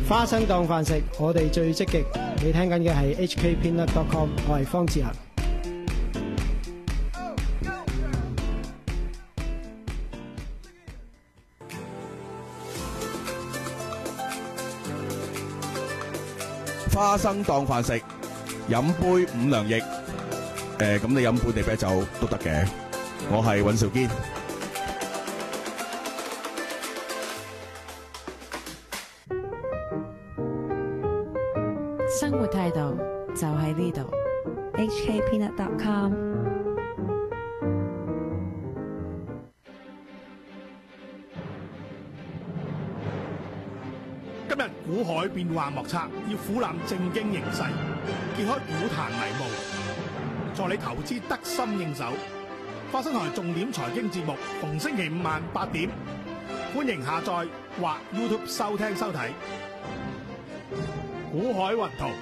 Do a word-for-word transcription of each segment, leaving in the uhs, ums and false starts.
花生當飯食，我哋最積極。你聽緊嘅係 H K Peanut dot com， 我係方志恒。 花生當飯食，飲杯五糧液。誒，咁你飲本地啤酒都得嘅。我係尹兆堅。 生活態度就喺呢度 ，H K Peanut dot com。 今日股海變幻莫測，要俯瞰正經形勢，揭開股壇迷霧，助你投資得心應手。花生台重點財經節目，逢星期五晚八點，歡迎下載或 YouTube 收聽收睇。股海雲圖。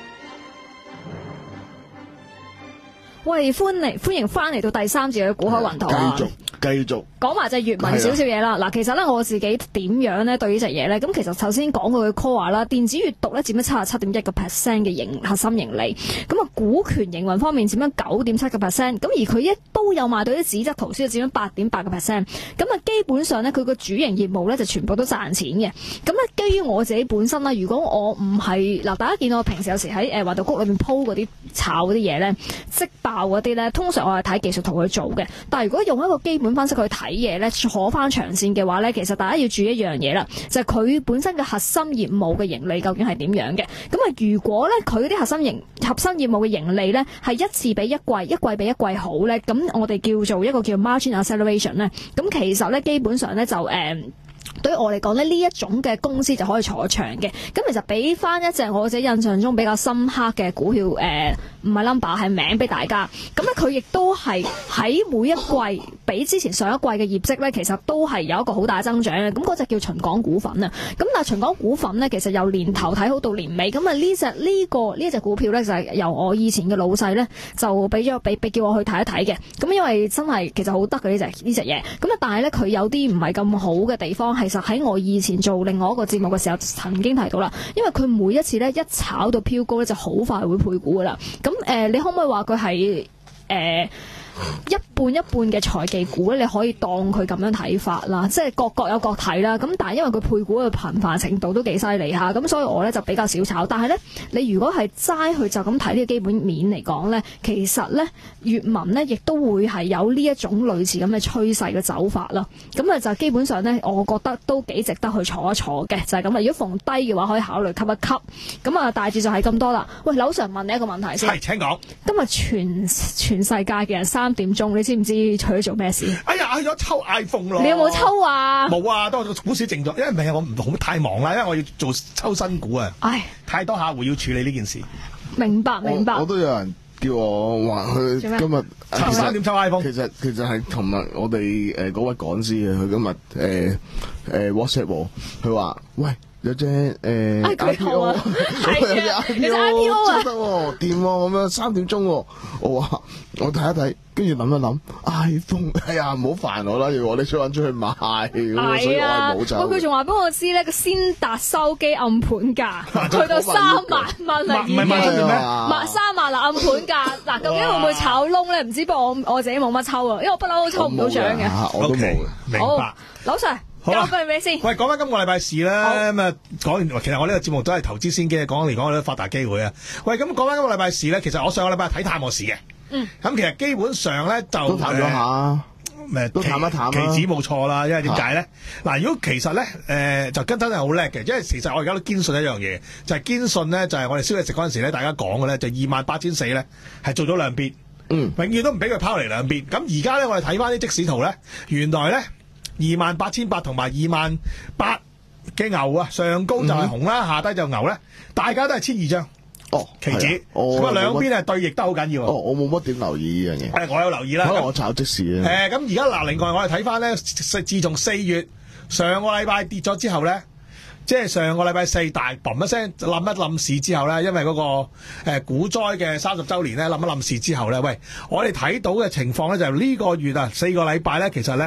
喂，歡迎歡迎翻嚟到第三節嘅股海雲圖啊！ 繼續繼續講埋隻粵文少少嘢啦。嗱，其實咧我自己點樣咧對呢隻嘢咧？咁其實頭先講過佢 core 啦，電子閱讀咧佔咗七十七點一個 percent 嘅盈核心盈利。咁啊，股權營運方面佔咗九點七個 percent。咁而佢一都有賣到啲紙質圖書，佔咗八點八個 percent。咁啊，基本上咧佢個主營業務咧就全部都賺錢嘅。咁咧基於我自己本身啦，如果我唔係嗱，大家見到我平時有時喺誒華道谷裏面鋪嗰啲炒嗰啲嘢咧，即爆嗰啲咧，通常我係睇技術圖去做嘅。但係如果用一個基本分析去睇嘢咧，坐翻長線嘅話咧，其實大家要注意一樣嘢啦，就係、是、佢本身嘅核心業務嘅盈利究竟係點樣嘅。咁啊，如果咧佢啲核心盈核心業務嘅盈利咧係一次比一季，一季比一季好咧，咁我哋叫做一個叫 margin acceleration 咧，咁其實咧基本上咧就誒。嗯對於我嚟講咧，呢一種嘅公司就可以坐長嘅。咁其實俾翻一隻我自己印象中比較深刻嘅股票，誒唔係 number 係名俾大家。咁咧佢亦都係喺每一季比之前上一季嘅業績咧，其實都係有一個好大增長嘅。咁嗰隻叫秦港股份啊。咁但係秦港股份咧，其實由年頭睇好到年尾。咁啊呢隻呢個呢隻股票咧，就係由我以前嘅老細咧就俾咗俾俾叫我去睇一睇嘅。咁因為真係其實好得嘅呢隻呢隻嘢。咁啊但係咧佢有啲唔係咁好嘅地方。其實喺我以前做另外一個節目嘅時候，曾經提到啦，因為佢每一次咧一炒到飄高咧，就好快會配股噶啦。咁誒、呃，你可唔可以話佢係誒一半一半嘅財技股咧？你可以當佢咁樣睇法啦，即係各各有各睇啦。咁但係因為佢配股嘅頻繁程度都幾犀利下，咁所以我咧就比較少炒。但係咧，你如果係齋去就咁睇呢個基本面嚟講咧，其實咧粵文咧亦都會係有呢一種類似咁嘅趨勢嘅走法啦。咁啊就基本上咧，我覺得都幾值得去坐一坐嘅，就係咁啊。如果逢低嘅話，可以考慮吸一吸。咁啊，大致就係咁多啦。喂，劉 Sir 問你一個問題先。 係，請講。今日全全世界嘅人三點鐘，你知唔知去咗做咩事？ 哎呀，去咗抽 iPhone 咯！ 你有冇抽啊？ 冇啊，當我股市靜咗，因為唔係我唔好太忙啦，因為我要做抽新股啊。 唉， 太多客戶要處理呢件事。 明白明白。 我都有人叫我話佢今日抽三點抽 iPhone。 其實其實係同埋我哋誒嗰位講師啊，佢今日誒誒 WhatsApp 我，佢話喂。有隻誒 I P O， 有隻 I P O 真得喎，掂喎咁樣三點鐘喎，我話我睇一睇，跟住諗一諗 iPhone， 哎呀唔好煩我啦，要我拎出揾出去買，咁所以我係冇走。 佢仲話俾我知咧，個先達收機暗盤價去到三萬蚊啦，已經賣三萬啦暗盤價。嗱，究竟會唔會炒窿咧？唔知，不過我我自己冇乜抽啊，因為我不嬲都抽唔到獎嘅。 我都冇嘅。 明白。 劉 Sir。交俾你先。 喂，講翻今個禮拜事啦。咁啊，講完，其實我呢個節目都係投資先機，講嚟講去都發達機會啊。喂，咁講翻今個禮拜事咧，其實我上個禮拜睇探我市嘅。嗯。咁其實基本上咧就都探咗下。 誒， 都探一探啦。 期指冇錯啦，因為點解咧？嗱，如果其實咧，誒、呃、就跟真係好叻嘅，因為其實我而家都堅信一樣嘢，就係、是、堅信咧，就係、是、我哋宵夜食嗰陣時咧，大家講嘅咧，就二萬八千四咧係做咗兩邊。嗯。永遠都唔俾佢拋嚟兩邊。咁而家咧，我哋睇翻啲即時圖咧，原來咧。二萬八千八同埋二萬八嘅牛啊，上高就係紅啦，嗯、下低就牛咧，大家都係千二張。哦，期指，咁啊兩邊係對弈得好緊要。 哦，我冇乜點留意呢樣嘢。 誒，我有留意啦。 可能我炒即時咧。 誒，咁而家嗱，另外我哋睇翻咧，自從四月上個禮拜跌咗之後咧，即係上個禮拜四大嘣一聲冧一冧市之後咧，因為嗰、那個誒股災嘅三十週年咧冧一冧市之後咧，喂，我哋睇到嘅情況咧就係呢個月啊四個禮拜咧，其實咧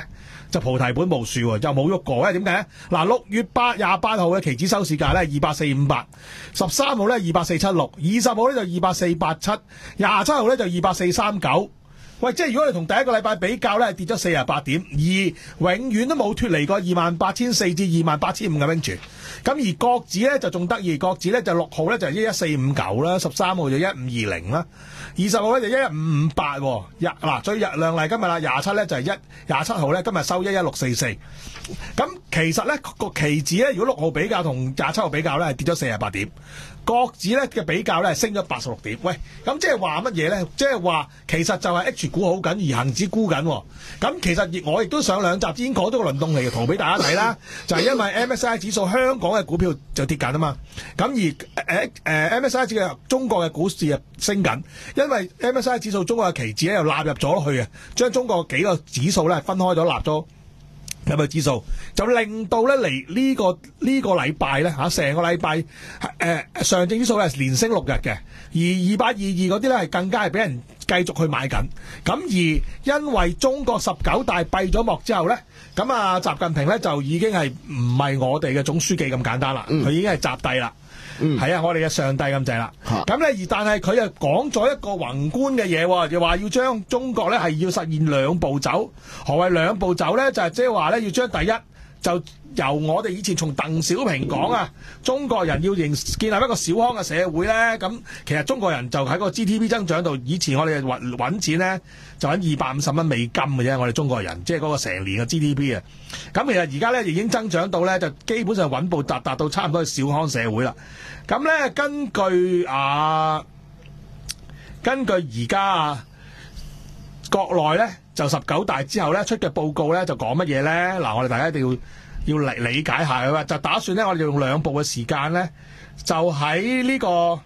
就菩提本無樹喎，就冇喐過。因為點解咧？嗱，六月八廿八號嘅期指收市價咧二百四五八，十三號咧二百四七六，二十號咧就二百四八七，廿七號咧就二百四三九。喂，即係如果你同第一個禮拜比較咧，跌咗四十八點，而永遠都冇脫離過二萬八千四至二萬八千五嘅 range。咁而國指咧就仲得意，國指咧就六號咧就一一四五九啦，十三號就一五二零啦，二十號咧就一一五五八。日嗱最日亮麗今日啦，廿七咧就係一廿七號咧今日收一一六四四。咁其實咧個期指咧，如果六號比較同廿七號比較咧，係跌咗四十八點。國指咧嘅比較咧係升咗八十六點。喂，咁即係話乜嘢咧？即係話其實就係 H 股好緊，而恆指沽緊。咁其實我亦都上兩集已經講咗個輪動嚟嘅圖俾大家睇啦，就係因為 M S I 指數香港嘅股票就跌緊啊嘛。咁而誒誒、呃呃、M S I 指嘅中國嘅股市啊升緊，因為 M S I 指數中國嘅期指咧又納入咗去啊，將中國幾個指數咧分開咗納咗。有冇指數就令到咧嚟呢個呢、這個禮拜咧嚇成個禮拜誒上證指數係連升六日嘅，而二八二二嗰啲咧係更加係俾人繼續去買緊。咁而因為中國十九大閉咗幕之後咧，咁啊習近平咧就已經係唔係我哋嘅總書記咁簡單啦，佢、嗯、已經係習帝啦。嗯，係啊，我哋嘅上帝咁滯啦。咁咧，而但係佢又講咗一個宏觀嘅嘢，就話要將中國咧係要實現兩步走。何謂兩步走咧？就係即係話咧，要將第一就由我哋以前從鄧小平講啊，中國人要建建立一個小康嘅社會咧。咁其實中國人就喺個 G D P 增長度，以前我哋揾揾錢咧就揾二百五十蚊美金嘅啫。我哋中國人即係嗰個成年嘅 G D P 啊。咁其實而家咧已經增長到咧，就基本上穩步達達到差唔多小康社會啦。咁咧，根據啊，根據而家啊，國內咧就十九大之後咧出嘅報告咧就講乜嘢咧？嗱，我哋大家一定要要理理解下嘅，就打算咧我哋用兩步嘅時間咧，就喺呢個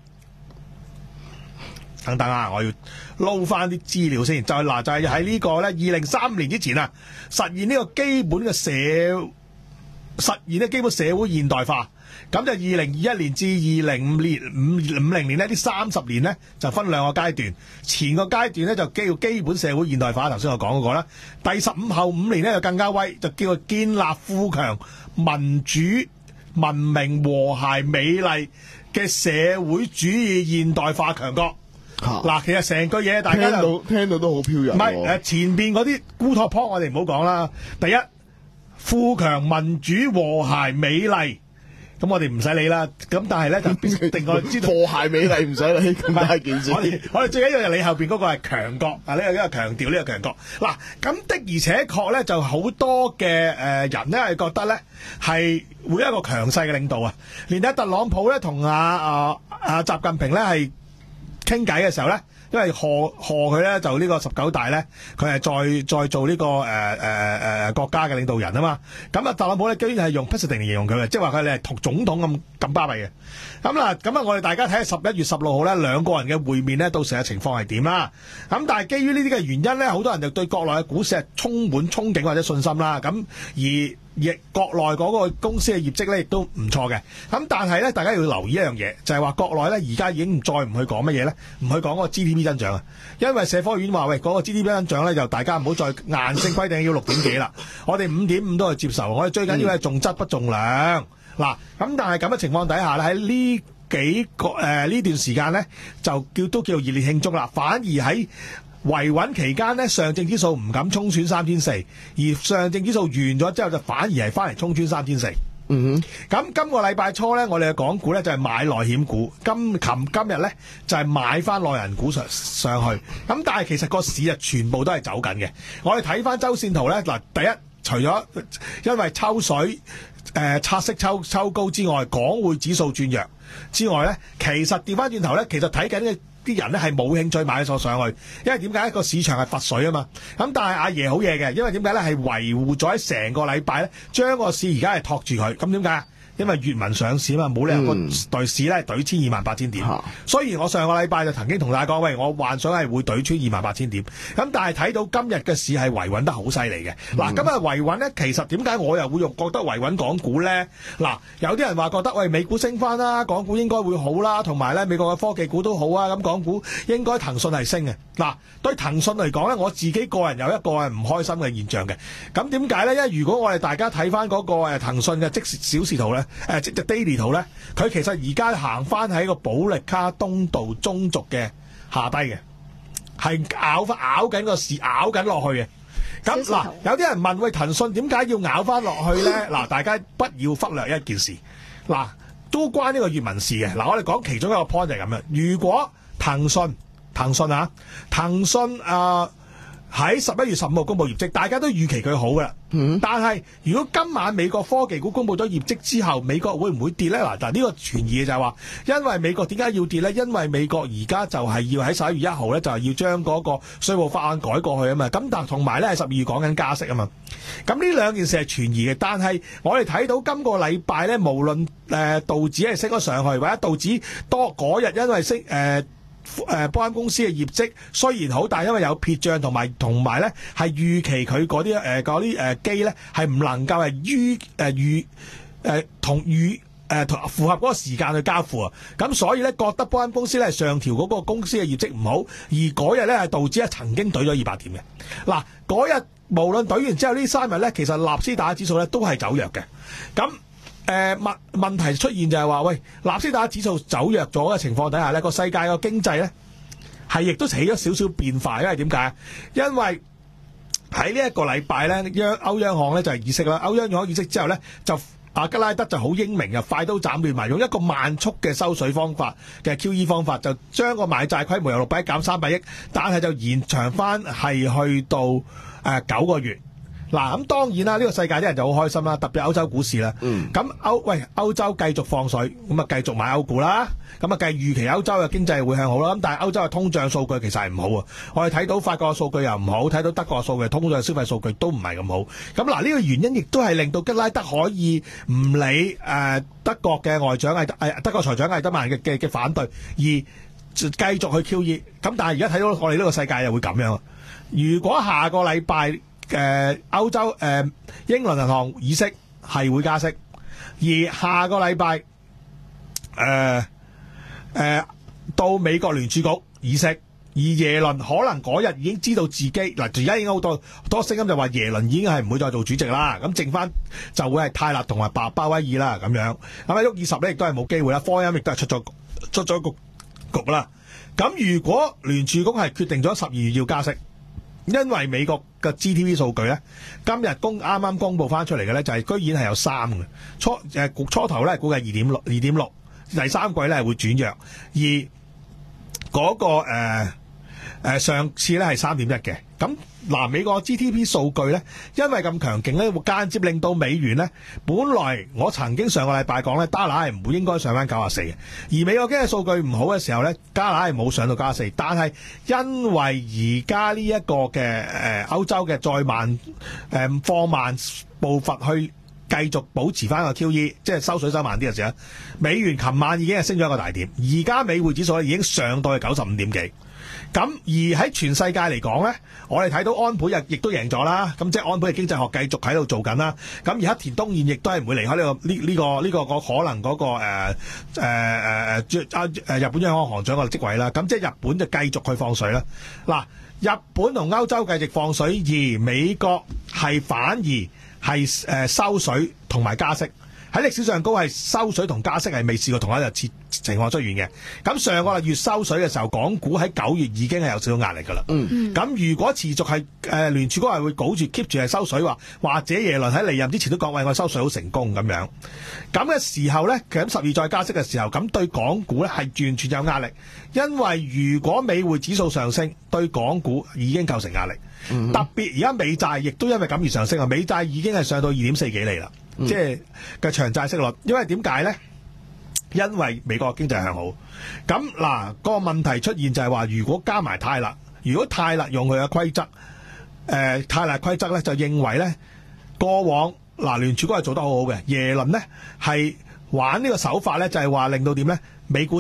等等啊，我要撈翻啲資料先。就係嗱，就係喺呢個咧二零三五年之前啊，實現呢個基本嘅社實現呢基本社會現代化。咁就二零二一年至二零五年五五零年呢，呢三十年呢，就分兩個階段。前個階段呢，就叫基本社會現代化，頭先我講嗰個啦。第十五後五年呢，就更加威，就叫做建立富強、民主、文明、和諧、美麗嘅社會主義現代化強國。嗱、啊，其實成句嘢大家聽到聽到都好飄逸。唔係誒，前邊嗰啲烏托邦我哋唔好講啦。第一，富強、民主、和諧、美麗。咁我哋唔使理啦，咁但係咧就必定我知道和諧美麗唔使理咁大件事。 我哋我哋最緊要係你後邊嗰個係強國啊！呢個呢個強調呢個強國。嗱，咁的而且確咧就好多嘅誒人咧係覺得咧係會一個強勢嘅領導啊！連阿特朗普咧同阿阿阿習近平咧係傾偈嘅時候咧。因為賀賀佢咧就呢個十九大咧，佢係再再做呢、這個誒誒誒國家嘅領導人啊嘛。咁啊特朗普咧居然係用 president 嚟形容佢嘅，即係話佢哋係同總統咁咁巴閉嘅。咁啦，咁啊我哋大家睇下十一月十六號咧兩個人嘅會面咧，到時嘅情況係點啦。咁但係基於呢啲嘅原因咧，好多人就對國內嘅股市係充滿憧憬或者信心啦。咁而亦國內嗰個公司嘅業績咧，亦都唔錯嘅。咁但係咧，大家要留意一樣嘢，就係話國內咧而家已經再唔去講乜嘢咧，唔去講嗰個 G D P 增長啊。因為社科院話喂，嗰個 G D P 增長咧，就大家唔好再硬性規定要六點幾啦。我哋五點五都係接受，我哋最緊要係重質不重量。嗱、嗯，咁但係咁嘅情況底下咧，喺呢幾個誒呢、呃、段時間咧，就叫都叫做熱烈慶祝啦。反而喺維穩期間呢，上證指數唔敢衝穿三千四，而上證指數完咗之後就反而係翻嚟衝穿三千四。嗯哼，咁今個禮拜初呢，我哋嘅港股呢就係買內險股，今琴今日呢就係買翻內銀股上上去。咁但係其實個市啊全部都係走緊嘅。我哋睇翻周線圖呢，嗱，第一除咗因為抽水誒拆息抽抽高之外，港匯指數轉弱之外呢，其實調翻轉頭呢，其實睇緊嘅啲人咧係冇興趣買咗上去，因為點解？個市場係罰水啊嘛。咁但係阿爺好嘢嘅，因為點解咧？係維護咗喺成個禮拜咧，將個市而家係托住佢。咁點解？因為粵文上市啊嘛，冇理由個對市咧懟穿二萬八千點。所以我上個禮拜就曾經同大家講，喂，我幻想係會懟穿二萬八千點。咁但係睇到今日嘅市係維穩得好犀利嘅。嗱、嗯，今日維穩咧，其實點解我又會用覺得維穩港股咧？嗱，有啲人話覺得喂，美股升翻啦，港股應該會好啦，同埋咧美國嘅科技股都好啊，咁港股應該騰訊係升嘅。 嗱，對騰訊嚟講咧，我自己個人有一個係唔開心嘅現象嘅。咁點解咧？因為如果我哋大家睇翻嗰個誒騰訊嘅即時小時圖咧，誒即係 daily 圖咧，佢其實而家行翻喺個保力加東道中軸嘅下低嘅，係咬翻咬緊個市，咬緊落去嘅。咁嗱，有啲人問喂，騰訊點解要咬翻落去咧？嗱，大家不要忽略一件事，嗱，都關呢個粵文事嘅。嗱，我哋講其中一個 point 就係咁樣，如果騰訊騰訊啊，騰訊啊喺十一月十五號公布業績，大家都預期佢好噶啦。嗯，但係如果今晚美國科技股公布咗業績之後，美國會唔會跌咧？嗱，但係呢個傳言就係話，因為美國點解要跌咧？因為美國而家就係要喺十一月一號咧，就係要將嗰個稅務法案改過去啊嘛。咁但係同埋咧係十二月講緊加息啊嘛。咁呢兩件事係傳言嘅，但係我哋睇到今個禮拜咧，無論誒、呃、道指係升咗上去，或者道指多嗰日因為升誒。呃誒，波音公司嘅業績雖然好，但係因為有撇賬同埋同埋咧，係預期佢嗰啲誒嗰啲誒機咧係唔能夠係預誒預誒同預誒同符合嗰個時間去交付啊，咁所以咧覺得波音公司咧上調嗰個公司嘅業績唔好，而嗰日咧係導致咧曾經懟咗二百點嘅。嗱，嗰日無論懟完之後呢三日咧，其實納斯達克指數咧都係走弱嘅，咁。誒問問題出現就係話，喂，納斯達克指數走弱咗嘅情況底下咧，個世界個經濟咧係亦都起咗少少變化，因為點解？因為喺呢一個禮拜咧，央歐央行咧就係議息啦，歐央行議息之後咧，就阿吉拉德就好英明啊，快刀斬亂麻，用一個慢速嘅收水方法嘅 Q E 方法，就將個買債規模由六百億減三百億，但係就延長翻係去到誒九、呃、個月。嗱，咁當然啦，呢、這個世界啲人就好開心啦，特別歐洲股市啦。嗯。咁歐喂歐洲繼續放水，咁啊繼續買歐股啦。咁啊計預期歐洲嘅經濟會向好啦。咁但係歐洲嘅通脹數據其實係唔好啊。我哋睇到法國嘅數據又唔好，睇到德國嘅數據，通脹消費數據都唔係咁好。咁嗱，呢個原因亦都係令到吉拉德可以唔理誒、呃、德國嘅外長係誒德國財長艾德曼嘅嘅嘅反對，而繼續去 Q E。咁但係而家睇到我哋呢個世界又會咁樣。如果下個禮拜誒、呃、歐洲誒、呃、英倫銀行議息係會加息，而下個禮拜誒誒到美國聯儲局議息，而耶倫可能嗰日已經知道自己嗱，而家已經好多多聲音就話耶倫已經係唔會再做主席啦，咁剩翻就會係泰勒同埋鮑鮑威爾啦咁樣，咁喺沃爾什咧亦都係冇機會啦，科恩亦都係出咗出咗局局啦。咁如果聯儲局係決定咗十二月要加息，因為美國嘅 G D P 數據咧，今日公啱啱公佈翻出嚟嘅咧，就係居然係有三嘅初誒初頭咧，估計二點六二點六，第三季咧係會轉弱，而嗰、那個誒、呃呃、上次咧係三點一嘅。咁嗱，美國 G D P 數據咧，因為咁強勁咧，會間接令到美元咧，本來我曾經上個禮拜講咧，加拿係唔會應該上翻九十四嘅，而美國經濟數據唔好嘅時候咧，加拿係冇上到九十四，但係因為而家呢一個嘅誒、呃、歐洲嘅再慢誒、呃、放慢步伐去繼續保持翻個 Q E， 即係收水收慢啲嘅時候，美元琴晚已經係升咗一個大點，而家美匯指數已經上到去九十五點幾。咁而喺全世界嚟講咧，我哋睇到安倍亦都贏咗啦。咁即係安倍嘅經濟學繼續喺度做緊啦。咁而黑田東彥亦都係唔會離開呢、這個呢呢、這個呢、這個個可能嗰、那個誒誒誒誒日本央行行長個職位啦。咁即係日本就繼續去放水啦。嗱，日本同歐洲繼續放水，而美國係反而係誒、呃、收水同埋加息。喺歷史上高係收水同加息係未試過同一日次情況出現嘅。咁上個月收水嘅時候，港股喺九月已經係有少少壓力㗎啦。嗯，咁如果持續係誒聯儲局係會保住 keep 住係收水話，或者耶倫喺離任之前都講喂，我收水好成功咁樣。咁嘅時候咧，其實十二再加息嘅時候，咁對港股咧係完全有壓力，因為如果美匯指數上升，對港股已經構成壓力。嗯、特別而家美債亦都因為咁而上升啊！美債已經係上到二點四幾厘啦。嗯、即係嘅長債息率，因為點解咧？因為美國經濟向好，咁嗱、個問題出現就係話，如果加埋泰勒，如果泰勒用佢嘅規則，誒、呃、泰勒規則咧就認為咧，過往嗱聯儲局係做得好好嘅，耶倫咧係玩呢個手法咧，就係話令到點咧，美股升，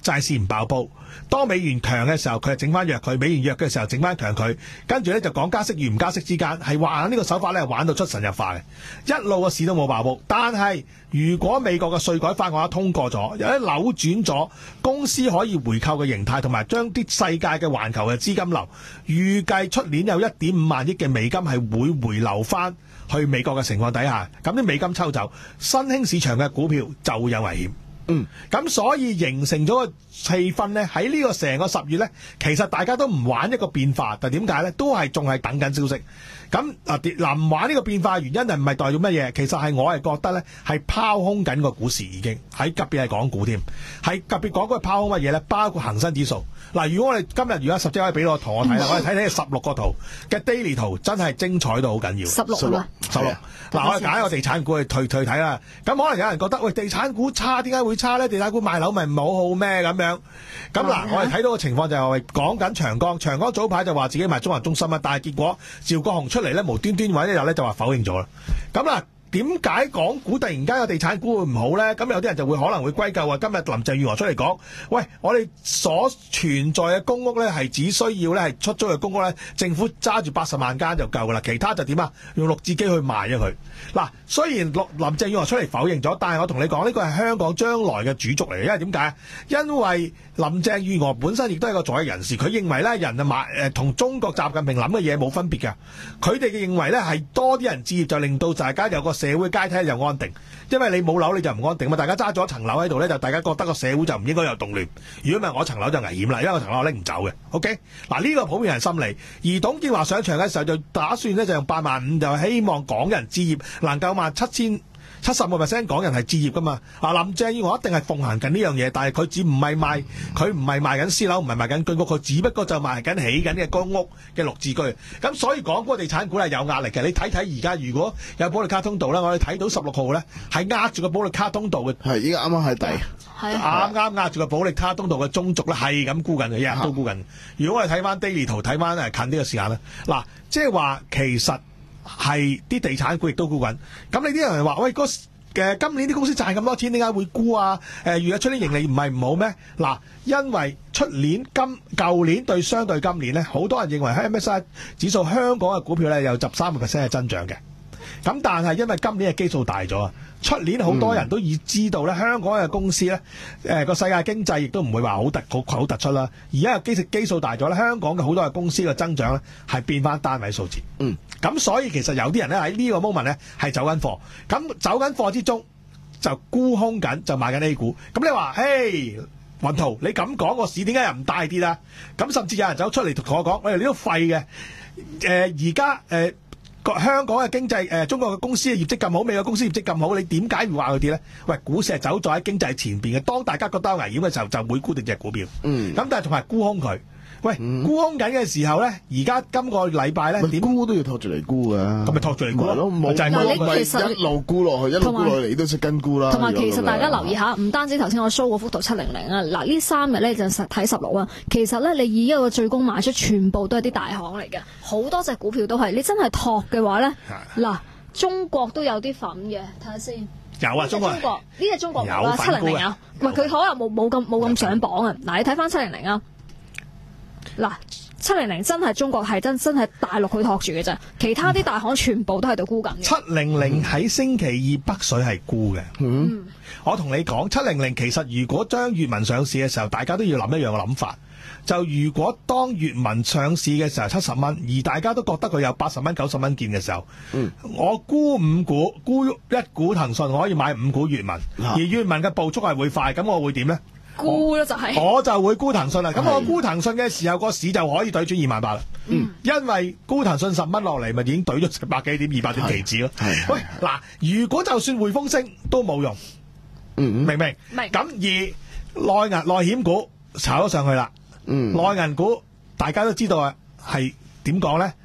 債市唔爆煲。當美元強嘅時候，佢就整翻弱佢；美元弱嘅時候，整翻強佢。跟住咧就講加息與唔加息之間，係玩呢個手法咧，玩到出神入化嘅。一路個市都冇爆煲，但係如果美國嘅稅改法案通過咗，有啲扭轉咗公司可以回購嘅形態，同埋將啲世界嘅環球嘅資金流，預計出年有一點五萬億嘅美金係會回流翻去美國嘅情況底下，咁啲美金抽走，新興市場嘅股票就會有危險。嗯，咁所以形成咗個氣氛咧，喺呢個成個十月咧，其實大家都唔玩一個變化，但點解咧？都係仲係等緊消息。咁啊，嗱唔玩呢個變化原因係唔係代表乜嘢？其實係我係覺得咧，係拋空緊個股市已經喺特別係港股添，係特別講嗰個拋空乜嘢咧？包括恒生指數。嗱，如果我哋今日如果十隻可以俾我圖我睇啦，我哋睇睇十六個圖嘅 daily 圖，真係精彩到好緊要。 十六十六，十六。嗱，我哋揀一個地產股去退退睇啦。咁可能有人覺得喂，地產股差，點解會差咧？地產股賣樓咪唔好好咩咁樣？咁嗱，我哋睇到個情況就係講緊長江，長江早排就話自己賣中環中心啊，但係結果趙國雄出嚟咧，無端端揾一日咧就話否認咗啦。咁嗱。點解港股突然間有地產股會唔好咧？咁有啲人就會可能會歸咎話，今日林鄭月娥出嚟講，喂，我哋所存在嘅公屋咧係只需要咧係出租嘅公屋咧，政府揸住八十萬間就夠噶啦，其他就點啊？用綠置居去賣咗佢。嗱，雖然林鄭月娥出嚟否認咗，但係我同你講呢個係香港將來嘅主軸嚟嘅，因為點解？因為林鄭月娥本身亦都係個左翼人士，佢認為咧人啊買誒同中國習近平諗嘅嘢冇分別嘅，佢哋嘅認為咧係多啲人置業就令到大家有個社會階梯又安定，因為你冇樓你就唔安定嘛，大家揸咗一層樓喺度咧，就大家覺得個社會就唔應該有動亂。如果唔係我層樓就危險啦，因為我層樓拎唔走嘅。OK， 嗱呢個普遍係心理。而董建華上場嘅時候就打算咧就用八萬五，就希望港人置業能夠萬七千。七十個 percent 港人係置業噶嘛？啊，林鄭月娥一定係奉行緊呢樣嘢，但係佢只唔係賣，佢唔係賣緊私樓，唔係賣緊居屋，佢只不過就賣緊起緊嘅公屋嘅綠置居。咁所以港股地產股係有壓力嘅。你睇睇而家如果有保利卡通道咧，我哋睇到十六號咧係壓住個保利卡通道嘅， 係依家啱啱喺底， 啱啱壓住個保利卡通道嘅中軸咧係咁沽緊嘅，日日都沽緊。如果我哋睇翻 daily 圖，睇翻誒近啲嘅時間咧，嗱，即係話其實。係啲地產股亦都沽緊，咁你啲人話喂，嗰嘅今年啲公司賺咁多錢，點解會沽啊？誒，如果出年盈利唔係唔好咩？嗱，因為出年今舊年對相對今年咧，好多人認為 M S C I 指數香港嘅股票咧有十三個 percent 嘅增長嘅，咁但係因為今年嘅基數大咗啊。出年好多人都已知道咧，香港嘅公司咧，誒、呃、個世界經濟亦都唔會話好突好好突出啦。而家個基基數大咗咧，香港嘅好多嘅公司嘅增長咧係變翻單位數字。嗯，咁所以其實有啲人咧喺呢個 moment 咧係走緊貨，咁走緊貨之中就沽空緊，就買緊 A 股。咁你話，嘿，雲圖，你咁講個市點解又唔大跌啊？咁甚至有人走出嚟同我講，喂，你都廢嘅。誒而家誒。香港嘅經濟誒、呃，中國嘅公司嘅業績咁好，美國公司業績咁好，你點解會話佢跌咧？喂，股市係走在喺經濟前邊嘅，當大家覺得有危險嘅時候，就會沽定隻股票。嗯，咁但係仲係沽空佢。喂，嗯、沽空緊嘅時候咧，而家今個禮拜咧點沽都要托住嚟沽㗎， 咁咪托住嚟沽咯， 冇就係冇一路沽落去，一路沽落去，你都識跟沽啦。 同埋其實大家留意下，唔單止頭先我 show 嗰幅圖七零零啊，嗱呢三日咧就實睇十六啊。其實咧，你以一個最高賣出，全部都係啲大行嚟嘅，好多隻股票都係。你真係托嘅話咧，嗱，中國都有啲份嘅，睇下先。 有啊，中國。 中國呢隻中國冇啦，七零零啊，唔係佢可能冇冇咁冇咁上榜啊。嗱，你睇翻七零零啊。嗱，七零零真係中國係真真係大陸去托住嘅啫，其他啲大行全部都喺度沽緊嘅。七零零喺星期二北水係沽嘅。嗯，我同你講，七零零其實如果將粵文上市嘅時候，大家都要諗一樣嘅諗法。就如果當粵文上市嘅時候七十蚊，而大家都覺得佢有八十蚊、九十蚊見嘅時候，嗯，我沽五股，沽一股騰訊，我可以買五股粵文，啊、而粵文嘅步速係會快，咁我會點咧？ 沽咯就係， 我就會沽騰訊啦。咁我沽騰訊嘅時候，個市就可以對轉二萬八啦。嗯，因為沽騰訊十蚊落嚟，咪已經對咗百幾點、二百點期指咯。喂，嗱，如果就算匯豐升都冇用，嗯，明唔明？明。咁而內銀內險股炒咗上去啦。嗯，內銀股大家都知道啊，係點講咧？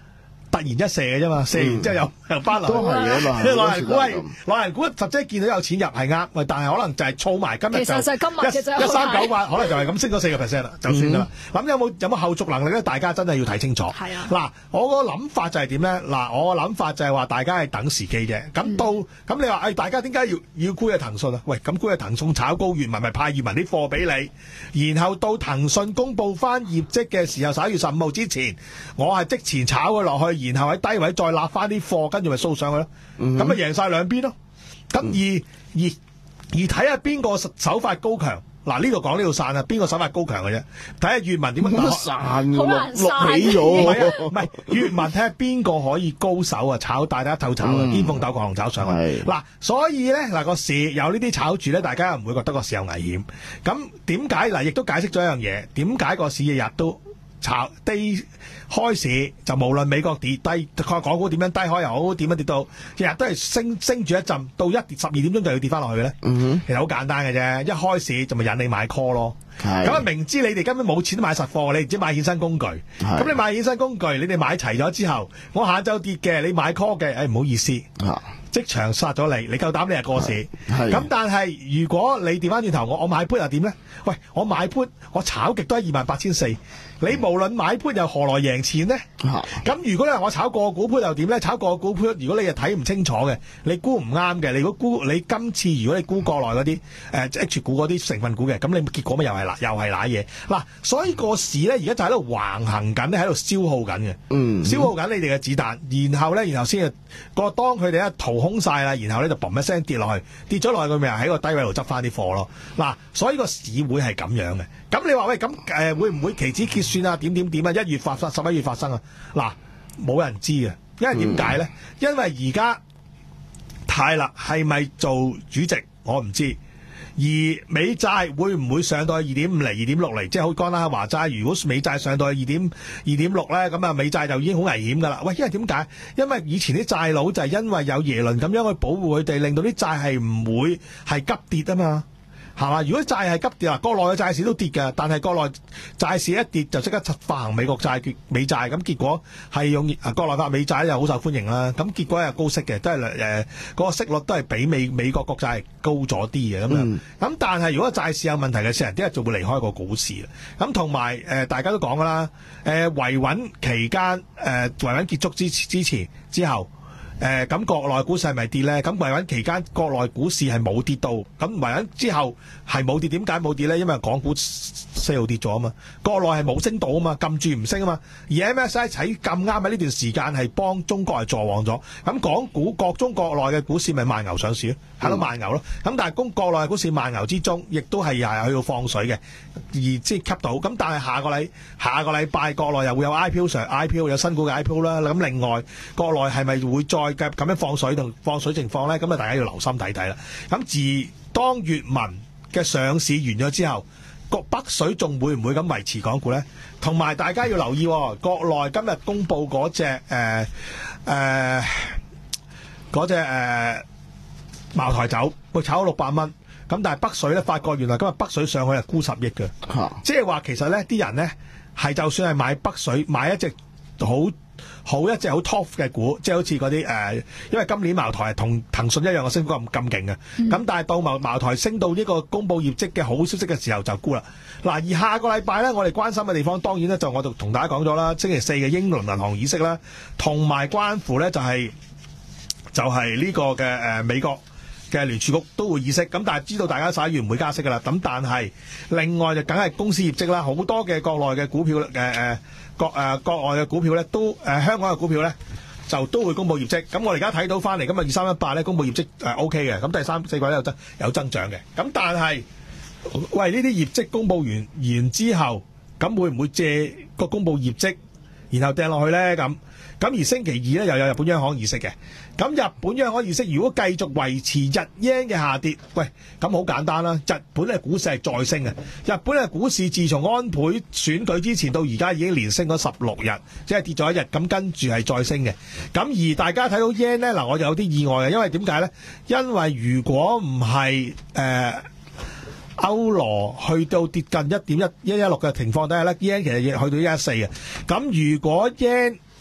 突然一射嘅啫嘛，射完之後又又翻嚟， 都係嘅嘛。 老人股係老人股，實際見到有錢入係啱，喂，但係可能就係儲埋今日就其實就係今日嘅啫一三九八，可能就係咁升咗四個 percent 啦，就算噶啦。咁有冇有冇後續能力咧？大家真係要睇清楚。 係啊。 嗱，我個諗法就係點咧？嗱，我個諗法就係話大家係等時機啫。咁到咁你話誒，大家點解要要沽嘅騰訊啊？喂，咁沽嘅騰訊炒高粵文咪派粵文啲貨俾你，然後到騰訊公佈翻業績嘅時候，十一月十五號之前，我係即前炒佢落去，然後喺低位再立翻啲貨，跟住咪掃上去咯。咁咪贏晒兩邊咯。咁而而而睇下邊個手法高強。嗱，呢度講呢度散啊，邊個手法高強嘅啫？睇下粵文點樣打散嘅， 好難散落尾咗。 唔係啊，唔係粵文睇下邊個可以高手啊，炒大家鬥炒啊， 嗯見縫鬥角龍炒上去。 係嗱，所以咧嗱個市有呢啲炒住咧，大家唔會覺得個市有危險。咁點解嗱？亦都解釋咗一樣嘢，點解個市日日都炒低開市就無論美國跌低，港股點樣低開又好，點樣跌到，日日都係升升住一陣，到一跌十二點鐘就要跌翻落去咧。 嗯哼， 其實好簡單嘅啫，一開市就咪引你買 call 咯。 係咁啊，明知你哋根本冇錢買實貨，你唔知買衍生工具。咁你買衍生工具，你哋買齊咗之後，我下晝跌嘅，你買 call 嘅，誒唔好意思， 嚇即場殺咗你，你夠膽你係過市。 係咁但係如果你調翻轉頭，我我買 put 又點咧？喂，我買 put，我炒極都係二萬八千四。你無論買 put 又何來贏錢呢？ 嚇咁如果你話我炒個股 put 又點咧？炒個股 put，如果你又睇唔清楚嘅，你估唔啱嘅，你如果估你今次如果你估國內嗰啲誒 H 股嗰啲成分股嘅，咁你結果咪又係嗱又係瀨嘢嗱，所以個市咧而家就喺度橫行緊咧，喺度消耗緊嘅， 嗯， 消耗緊你哋嘅子彈，然後咧，然後先個當佢哋一掏空晒啦，然後咧就嘣一聲跌落去，跌咗落去佢咪喺個低位度執翻啲貨咯。嗱，所以個市會係咁樣嘅。咁你話喂，咁誒、呃、會唔會期指結算啊？點點點啊？一月發生，十一月發生啊？嗱，冇人知嘅，因為點解咧？因為而家泰勒係咪做主席，我唔知。而美債會唔會上到去二點五厘、二點六厘？即係好講啦，話齋，如果美債上到去二點二點六咧，咁啊美債就已經好危險噶啦。喂，因為點解？因為以前啲債佬就係因為有耶倫咁樣去保護佢哋，令到啲債係唔會係急跌啊嘛。係嘛？如果債係急跌啊，國內嘅債市都跌嘅，但係國內債市一跌就即刻發行美國債券、美債，咁結果係用啊國內發美債又好受歡迎啦。咁結果係高息嘅，都係誒嗰個息率都係比美美國國債高咗啲嘅咁樣。咁、嗯、但係如果債市有問題嘅時候，啲人就會離開個股市啦。咁同埋誒大家都講㗎啦，誒、呃、維穩期間誒、呃、維穩結束之之前之後。誒咁、呃、國內股市係咪跌咧？咁維穩期間國內股市係冇跌到，咁維穩之後係冇跌，點解冇跌咧？因為港股四號跌咗啊嘛，國內係冇升到啊嘛，撳住唔升啊嘛。而 M S I 喺咁啱喺呢段時間係幫中國係助旺咗，咁港股國中國內嘅股市咪慢牛上市咯，喺度慢牛咯。咁但係公國內嘅股市慢牛之中，亦都係又係去到放水嘅，而即係吸到。咁但係下個禮下個禮拜國內又會有 I P O 上 I P O 有新股嘅 I P O 啦。咁另外國內係咪會再咁樣放水同放水情況咧，咁啊大家要留心睇睇啦。咁自當粵文嘅上市完咗之後，個北水仲會唔會咁維持港股咧？同埋大家要留意、哦，國內今日公布嗰隻誒誒嗰隻誒茅台酒，會炒咗六百蚊。咁但係北水咧，發覺原來今日北水上去係沽十億嘅，即係話其實咧啲人咧係就算係買北水買一隻好。好一隻好 top 嘅股，即係好似嗰啲誒，因為今年茅台係同騰訊一樣嘅升幅咁咁勁嘅，咁、嗯、但係到茅茅台升到呢個公佈業績嘅好消息嘅時候就沽啦。嗱，而下個禮拜咧，我哋關心嘅地方當然咧就我就同大家講咗啦，星期四嘅英倫銀行議息啦，同埋關乎咧就係、是、就係、是、呢個嘅誒、呃、美國嘅聯儲局都會議息，咁但係知道大家十一月唔會加息噶啦，咁但係另外就梗係公司業績啦，好多嘅國內嘅股票誒誒。呃國誒、呃、國外嘅股票咧，都誒、呃、香港嘅股票咧，就都會公布業績。咁我哋而家睇到翻嚟，咁啊二三一八咧公布業績誒、呃、O K 嘅，咁第三四季咧有增有增長嘅。咁但係，喂呢啲業績公布完完之後，咁會唔會借個公布業績，然後掟落去咧？咁咁而星期二咧又有日本央行議息嘅。咁日本央行議息如果繼續維持日 yen 嘅下跌，喂咁好簡單啦。日本嘅股市係再升嘅。日本嘅股市自從安倍選舉之前到而家已經連升咗十六日，即係跌咗一日，咁跟住係再升嘅。咁而大家睇到 yen 咧，嗱我就有啲意外嘅，因為點解咧？因為如果唔係誒歐羅去到跌近一點一一一六嘅情況底下咧 yen 其實亦去到一一四嘅。咁如果 yen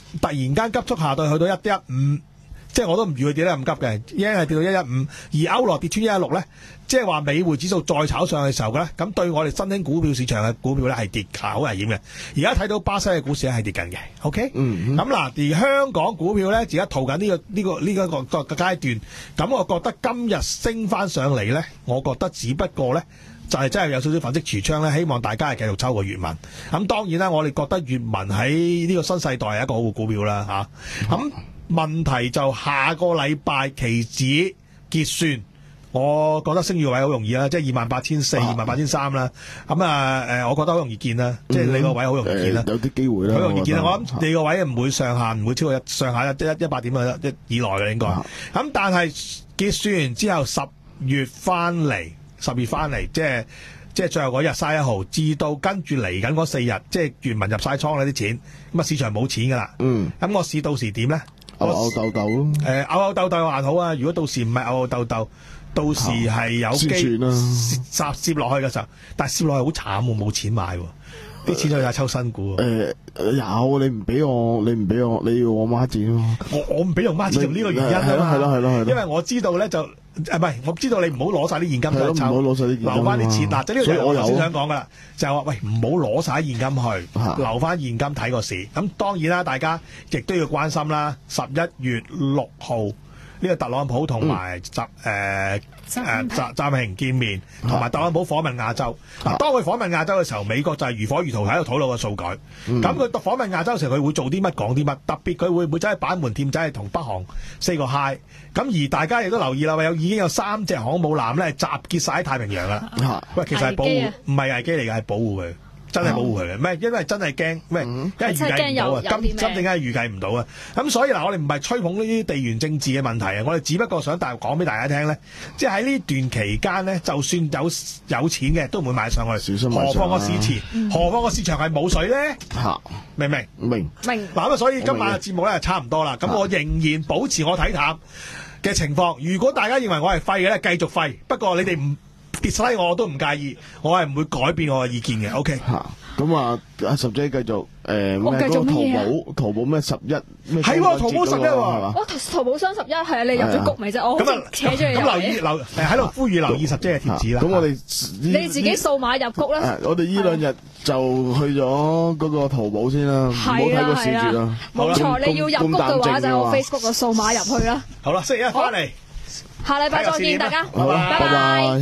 突然間急速下跌去到一一五。即係我都唔預佢跌得咁急嘅，已經係跌到一一五，而歐羅跌穿一一六咧，即係話美匯指數再炒上去嘅時候咧，咁對我哋新興股票市場嘅股票咧係跌好危險嘅。而家睇到巴西嘅股市係跌緊嘅 ，OK？ 嗯， 咁嗱，而香港股票咧而家逃緊呢個呢個呢個個個階段，咁我覺得今日升翻上嚟咧，我覺得只不過咧就係真係有少少粉飾櫥窗咧，希望大家係繼續抽個粵文。咁當然啦，我哋覺得粵文喺呢個新世代係一個好嘅股票啦，嚇、咁。問題就下個禮拜期指結算，我覺得升月位好容易啦，即係二萬八千四、二萬八千三啦。咁啊誒，我覺得好容易見啦，嗯、即係你個位好容易見啦、 呃，有啲機會啦。 好容易見啦，我諗你個位唔會上下唔會超過一上下一一一百點啊一以內嘅應該。咁、嗯、但係結算完之後，十月翻嚟，十月翻嚟，即係即係最後嗰日卅一號，至到跟住嚟緊嗰四日，即係原文入晒倉啦啲錢，咁啊市場冇錢噶啦。嗯，咁個市到時點咧？ 吽吽豆豆咯， 誒吽吽豆豆還好啊！如果到時唔係吽吽豆豆，到時係有機攝攝落去嘅時候，但係攝落去好慘喎，冇錢買喎，啲錢就係抽新股。 誒有你唔俾我，你唔俾我，你要我孖展咯。 我我唔俾用孖展，就呢個原因啊嘛。 係咯係咯係咯， 因為我知道咧就誒唔係，我知道你唔好攞晒啲現金去抽， 唔好攞晒啲現金， 留翻啲錢嗱。即係呢個就係我頭先想講噶啦， 嗯、 就係話喂唔好攞晒現金去，啊、留翻現金睇個市。咁當然啦，大家亦都要關心啦。十一月六號呢個特朗普同埋習誒誒習習平見面，同埋特朗普訪問亞洲。嗱、啊，當佢訪問亞洲嘅時候，美國就係如火如荼喺度討論個數據。咁佢訪問亞洲嘅時候，佢會做啲乜講啲乜？特別佢會唔會真係板門店仔係同北韓 say 個 hi？咁而大家亦都留意啦，有已經有三隻航母艦咧集結晒喺太平洋啦。 啊、 喂，其實係保護，唔係危機嚟嘅，係保護佢。真係保護佢嘅，咩？因為真係驚咩？因為預計唔到啊，今真正係預計唔到啊。咁所以嗱，我哋唔係吹捧呢啲地緣政治嘅問題啊，我哋只不過想大講俾大家聽咧，即係喺呢段期間咧，就算有有錢嘅都唔會買上去， 小心買上何況個市場，嗯、何況個市場係冇水咧？嚇，明唔明？ 明明。嗱咁啊，所以今晚嘅節目咧就差唔多啦。咁我仍然保持我睇淡嘅情況。如果大家認為我係廢嘅咧，繼續廢。不過你哋唔跌晒我都唔介意，我係唔會改變我嘅意見嘅。O K， 吓咁啊，阿十姐繼續誒， 我繼續咩啊？ 淘寶淘寶咩十一咩？ 係喎，淘寶十一喎， 我淘寶雙十一係啊，你入咗谷未啫？我好似扯咗你入。 咁留意留喺度呼籲留意十姐嘅貼紙啦。 咁我哋你自己數碼入谷啦。 我哋呢兩日就去咗嗰個淘寶先啦，唔好睇個市住啦。 冇錯，你要入谷嘅話就 Facebook 個數碼入去啦。 好啦，星期一翻嚟， 下禮拜再見大家， 拜拜。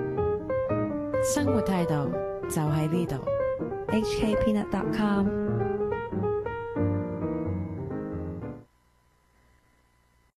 生活態度就喺呢度，H K Peanut dot com。